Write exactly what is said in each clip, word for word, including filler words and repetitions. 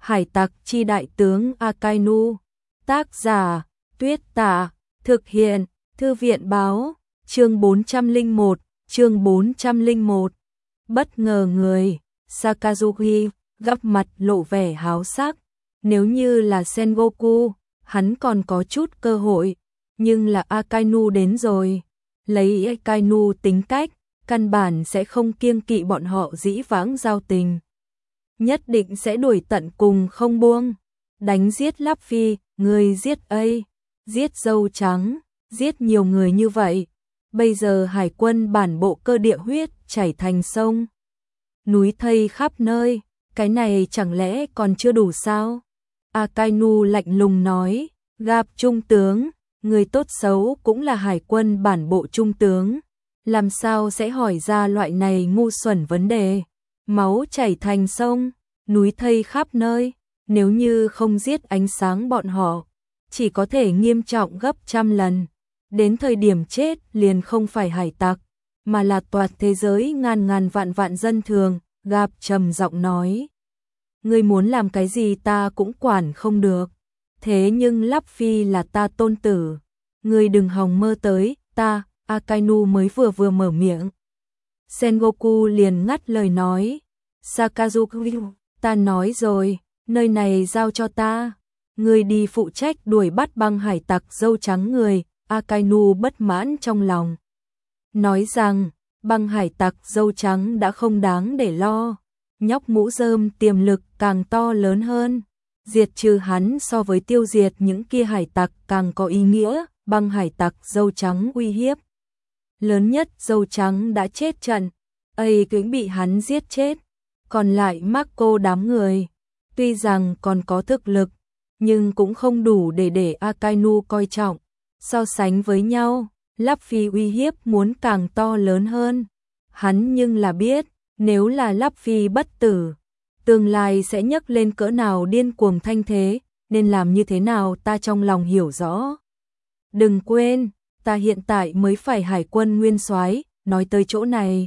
Hải tặc chi đại tướng Akainu. Tác giả Tuyết Tả. Thực hiện Thư viện báo. Chương bốn trăm lẻ một. Chương bốn trăm lẻ một. Bất ngờ người. Sakazuki gấp mặt lộ vẻ háo sắc. Nếu như là Sengoku, hắn còn có chút cơ hội, nhưng là Akainu đến rồi. Lấy Akainu tính cách, căn bản sẽ không kiêng kỵ bọn họ dĩ vãng giao tình. Nhất định sẽ đuổi tận cùng không buông. Đánh giết Luffy, người giết A, giết dâu trắng, giết nhiều người như vậy. Bây giờ hải quân bản bộ cơ địa huyết chảy thành sông. Núi thây khắp nơi, cái này chẳng lẽ còn chưa đủ sao? Akainu lạnh lùng nói, gặp trung tướng, người tốt xấu cũng là hải quân bản bộ trung tướng. Làm sao sẽ hỏi ra loại này ngu xuẩn vấn đề? Máu chảy thành sông, núi thây khắp nơi, nếu như không giết ánh sáng bọn họ, chỉ có thể nghiêm trọng gấp trăm lần. Đến thời điểm chết liền không phải hải tặc, mà là toàn thế giới ngàn ngàn vạn vạn dân thường. Gặp trầm giọng nói, ngươi muốn làm cái gì ta cũng quản không được. Thế nhưng Luffy là ta tôn tử, ngươi đừng hòng mơ tới ta. Akainu mới vừa vừa mở miệng, Sengoku liền ngắt lời nói, Sakazuki, ta nói rồi, nơi này giao cho ta, ngươi đi phụ trách đuổi bắt băng hải tặc dâu trắng người. Akainu bất mãn trong lòng, nói rằng băng hải tặc dâu trắng đã không đáng để lo, nhóc mũ rơm tiềm lực càng to lớn hơn, diệt trừ hắn so với tiêu diệt những kia hải tặc càng có ý nghĩa. Băng hải tặc dâu trắng uy hiếp lớn nhất, dâu trắng đã chết trận, ấy cũng bị hắn giết chết, còn lại Marco đám người, tuy rằng còn có thực lực, nhưng cũng không đủ để để Akainu coi trọng. So sánh với nhau, Luffy uy hiếp muốn càng to lớn hơn. Hắn nhưng là biết, nếu là Luffy bất tử, tương lai sẽ nhấc lên cỡ nào điên cuồng thanh thế, nên làm như thế nào ta trong lòng hiểu rõ. Đừng quên, ta hiện tại mới phải hải quân nguyên soái. Nói tới chỗ này,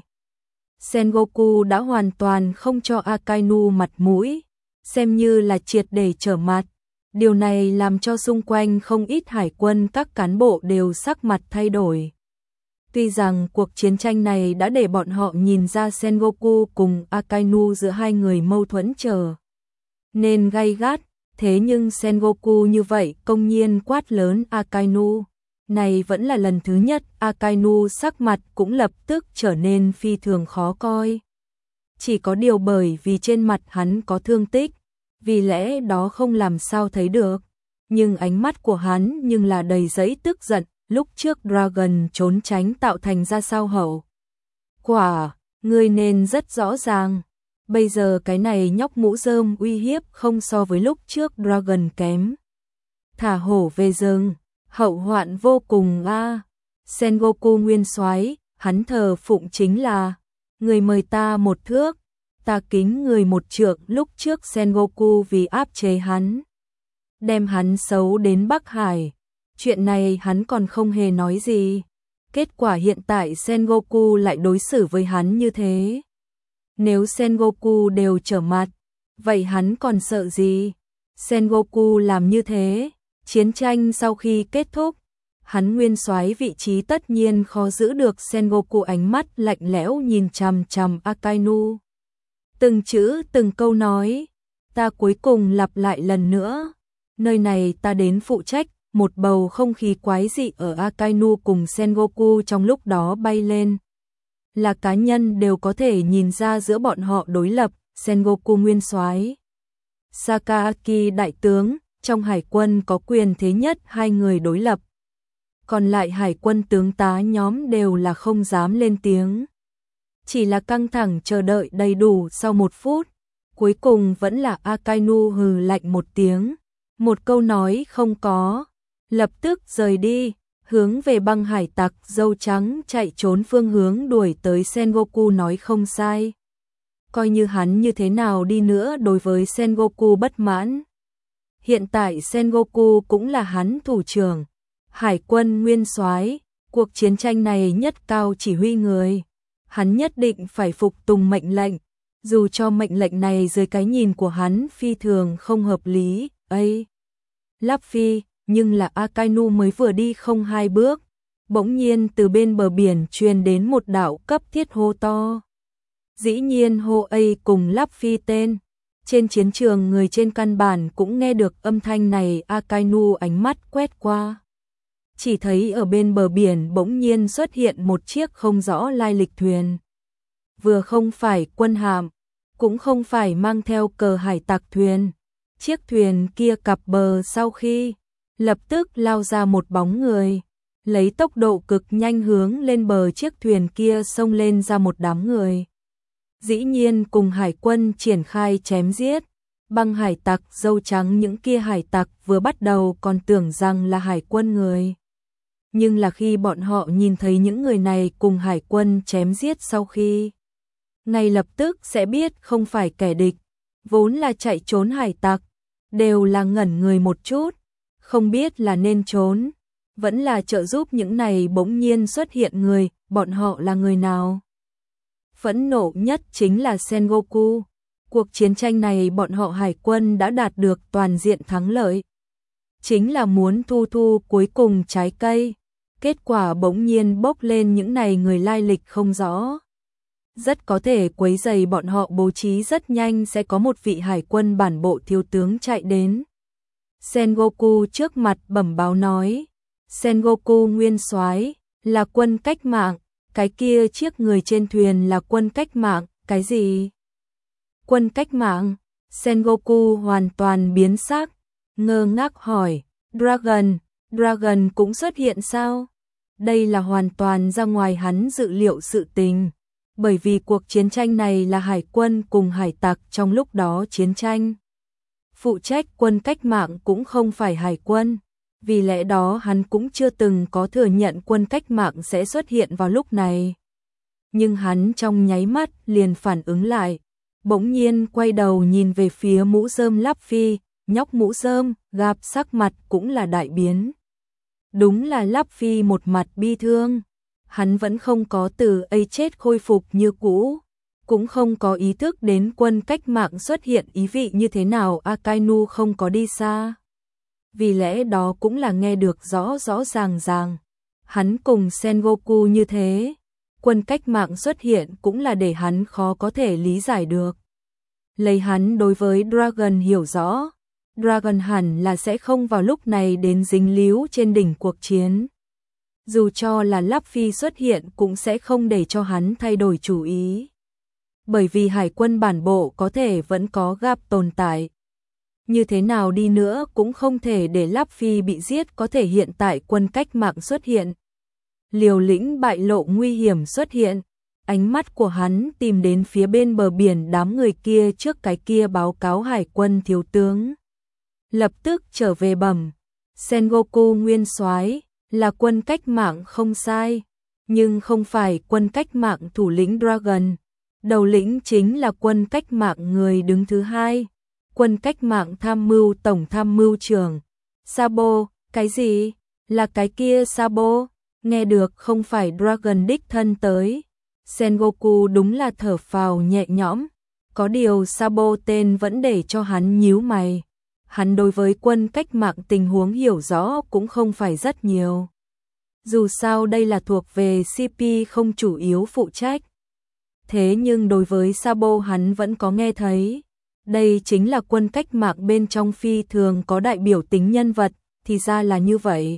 Sengoku đã hoàn toàn không cho Akainu mặt mũi, xem như là triệt để trở mặt. Điều này làm cho xung quanh không ít hải quân các cán bộ đều sắc mặt thay đổi. Tuy rằng cuộc chiến tranh này đã để bọn họ nhìn ra Sengoku cùng Akainu giữa hai người mâu thuẫn trở nên gay gắt, thế nhưng Sengoku như vậy công nhiên quát lớn Akainu, này vẫn là lần thứ nhất. Akainu sắc mặt cũng lập tức trở nên phi thường khó coi. Chỉ có điều bởi vì trên mặt hắn có thương tích, vì lẽ đó không làm sao thấy được, nhưng ánh mắt của hắn nhưng là đầy giấy tức giận. Lúc trước Dragon trốn tránh tạo thành ra sao hậu quả, ngươi nên rất rõ ràng. Bây giờ cái này nhóc mũ rơm uy hiếp không so với lúc trước Dragon kém. Thả hổ về rừng, hậu hoạn vô cùng a. À. Sengoku nguyên soái, hắn thờ phụng chính là, người mời ta một thước, ta kính người một trượng. Lúc trước Sengoku vì áp chế hắn, đem hắn xấu đến Bắc Hải, chuyện này hắn còn không hề nói gì. Kết quả hiện tại Sengoku lại đối xử với hắn như thế. Nếu Sengoku đều trở mặt, vậy hắn còn sợ gì? Sengoku làm như thế, chiến tranh sau khi kết thúc, hắn nguyên soái vị trí tất nhiên khó giữ được. Sengoku ánh mắt lạnh lẽo nhìn chằm chằm Akainu, từng chữ từng câu nói, ta cuối cùng lặp lại lần nữa, nơi này ta đến phụ trách. Một bầu không khí quái dị ở Akainu cùng Sengoku trong lúc đó bay lên. Là cá nhân đều có thể nhìn ra giữa bọn họ đối lập. Sengoku nguyên soái, Sakaaki đại tướng, trong hải quân có quyền thế nhất hai người đối lập. Còn lại hải quân tướng tá nhóm đều là không dám lên tiếng. Chỉ là căng thẳng chờ đợi đầy đủ. Sau một phút, cuối cùng vẫn là Akainu hừ lạnh một tiếng, một câu nói không có, lập tức rời đi, hướng về băng hải tặc dâu trắng chạy trốn phương hướng đuổi tới. Sengoku nói không sai, coi như hắn như thế nào đi nữa đối với Sengoku bất mãn, hiện tại Sengoku cũng là hắn thủ trưởng, hải quân nguyên soái, cuộc chiến tranh này nhất cao chỉ huy người, hắn nhất định phải phục tùng mệnh lệnh. Dù cho mệnh lệnh này dưới cái nhìn của hắn phi thường không hợp lý, ấy. Lắp Phi, nhưng là Akainu mới vừa đi không hai bước, bỗng nhiên từ bên bờ biển truyền đến một đạo cấp thiết hô to. Dĩ nhiên hô ấy cùng Lắp Phi tên. Trên chiến trường người trên căn bản cũng nghe được âm thanh này. Akainu ánh mắt quét qua, chỉ thấy ở bên bờ biển bỗng nhiên xuất hiện một chiếc không rõ lai lịch thuyền. Vừa không phải quân hạm, cũng không phải mang theo cờ hải tặc thuyền. Chiếc thuyền kia cập bờ sau khi lập tức lao ra một bóng người, lấy tốc độ cực nhanh hướng lên bờ. Chiếc thuyền kia xông lên ra một đám người, dĩ nhiên cùng hải quân triển khai chém giết. Băng hải tặc dâu trắng, những kia hải tặc vừa bắt đầu còn tưởng rằng là hải quân người, nhưng là khi bọn họ nhìn thấy những người này cùng hải quân chém giết sau khi, ngay lập tức sẽ biết không phải kẻ địch. Vốn là chạy trốn hải tặc, đều là ngẩn người một chút, không biết là nên trốn, vẫn là trợ giúp những này bỗng nhiên xuất hiện người. Bọn họ là người nào? Phẫn nộ nhất chính là Sengoku. Cuộc chiến tranh này bọn họ hải quân đã đạt được toàn diện thắng lợi, chính là muốn thu thu cuối cùng trái cây. Kết quả bỗng nhiên bốc lên những này người lai lịch không rõ, rất có thể quấy rầy bọn họ bố trí. Rất nhanh sẽ có một vị hải quân bản bộ thiếu tướng chạy đến Sengoku trước mặt bẩm báo nói: Sengoku nguyên soái, là quân cách mạng. Cái kia chiếc người trên thuyền là quân cách mạng. Cái gì? Quân cách mạng? Sengoku hoàn toàn biến sắc, ngơ ngác hỏi: Dragon, Dragon cũng xuất hiện sao? Đây là hoàn toàn ra ngoài hắn dự liệu sự tình, bởi vì cuộc chiến tranh này là hải quân cùng hải tặc trong lúc đó chiến tranh. Phụ trách quân cách mạng cũng không phải hải quân, vì lẽ đó hắn cũng chưa từng có thừa nhận quân cách mạng sẽ xuất hiện vào lúc này. Nhưng hắn trong nháy mắt liền phản ứng lại, bỗng nhiên quay đầu nhìn về phía mũ rơm Lắp Phi. Nhóc mũ rơm gặp sắc mặt cũng là đại biến. Đúng là Lắp Phi một mặt bi thương, hắn vẫn không có từ ấy chết khôi phục như cũ, cũng không có ý thức đến quân cách mạng xuất hiện ý vị như thế nào. Akainu không có đi xa, vì lẽ đó cũng là nghe được rõ rõ ràng ràng. Hắn cùng Sengoku như thế, quân cách mạng xuất hiện cũng là để hắn khó có thể lý giải được. Lấy hắn đối với Dragon hiểu rõ, Dragon hẳn là sẽ không vào lúc này đến dính líu trên đỉnh cuộc chiến. Dù cho là Lắp Phi xuất hiện cũng sẽ không để cho hắn thay đổi chủ ý, bởi vì hải quân bản bộ có thể vẫn có gap tồn tại. Như thế nào đi nữa cũng không thể để Lắp Phi bị giết. Có thể hiện tại quân cách mạng xuất hiện, liều lĩnh bại lộ nguy hiểm xuất hiện. Ánh mắt của hắn tìm đến phía bên bờ biển đám người kia trước cái kia báo cáo hải quân thiếu tướng. Lập tức trở về bẩm: Sengoku nguyên soái, là quân cách mạng không sai, nhưng không phải quân cách mạng thủ lĩnh Dragon. Đầu lĩnh chính là quân cách mạng người đứng thứ hai, quân cách mạng tham mưu tổng tham mưu trưởng Sabo. Cái gì? Là cái kia Sabo? Nghe được không phải Dragon đích thân tới, Sengoku đúng là thở phào nhẹ nhõm. Có điều Sabo tên vẫn để cho hắn nhíu mày. Hắn đối với quân cách mạng tình huống hiểu rõ cũng không phải rất nhiều, dù sao đây là thuộc về xê pê không chủ yếu phụ trách. Thế nhưng đối với Sabo hắn vẫn có nghe thấy. Đây chính là quân cách mạng bên trong phi thường có đại biểu tính nhân vật. Thì ra là như vậy.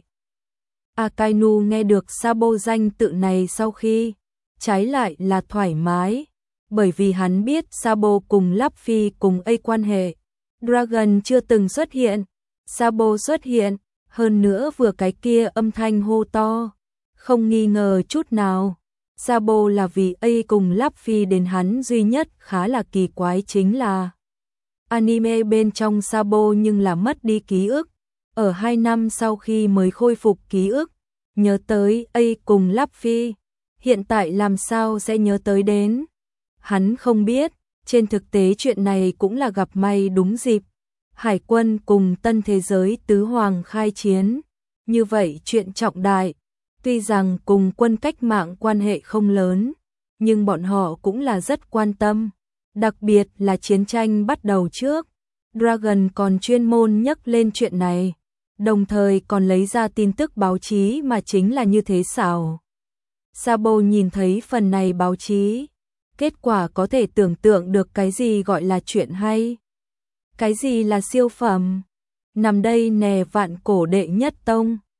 Akainu nghe được Sabo danh tự này sau khi, trái lại là thoải mái, bởi vì hắn biết Sabo cùng Lắp Phi cùng A quan hệ. Dragon chưa từng xuất hiện, Sabo xuất hiện, hơn nữa vừa cái kia âm thanh hô to, không nghi ngờ chút nào. Sabo là vì A cùng Lắp Phi đến hắn duy nhất. Khá là kỳ quái chính là anime bên trong Sabo nhưng là mất đi ký ức, ở hai năm sau khi mới khôi phục ký ức, nhớ tới A cùng Lắp Phi. Hiện tại làm sao sẽ nhớ tới đến? Hắn không biết. Trên thực tế chuyện này cũng là gặp may đúng dịp. Hải quân cùng tân thế giới tứ hoàng khai chiến. Như vậy chuyện trọng đại. Tuy rằng cùng quân cách mạng quan hệ không lớn, nhưng bọn họ cũng là rất quan tâm. Đặc biệt là chiến tranh bắt đầu trước, Dragon còn chuyên môn nhắc lên chuyện này, đồng thời còn lấy ra tin tức báo chí mà chính là như thế xảo. Sabo nhìn thấy phần này báo chí, kết quả có thể tưởng tượng được cái gì gọi là chuyện hay, cái gì là siêu phẩm. Nằm đây nè vạn cổ đệ nhất tông,